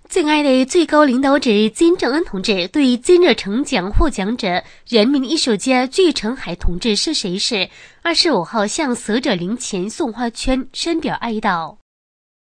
敬爱的最高领导者金正恩同志对金日成奖获奖者、人民艺术家具成海同志逝世时，25号向死者灵前送花圈，深表哀悼。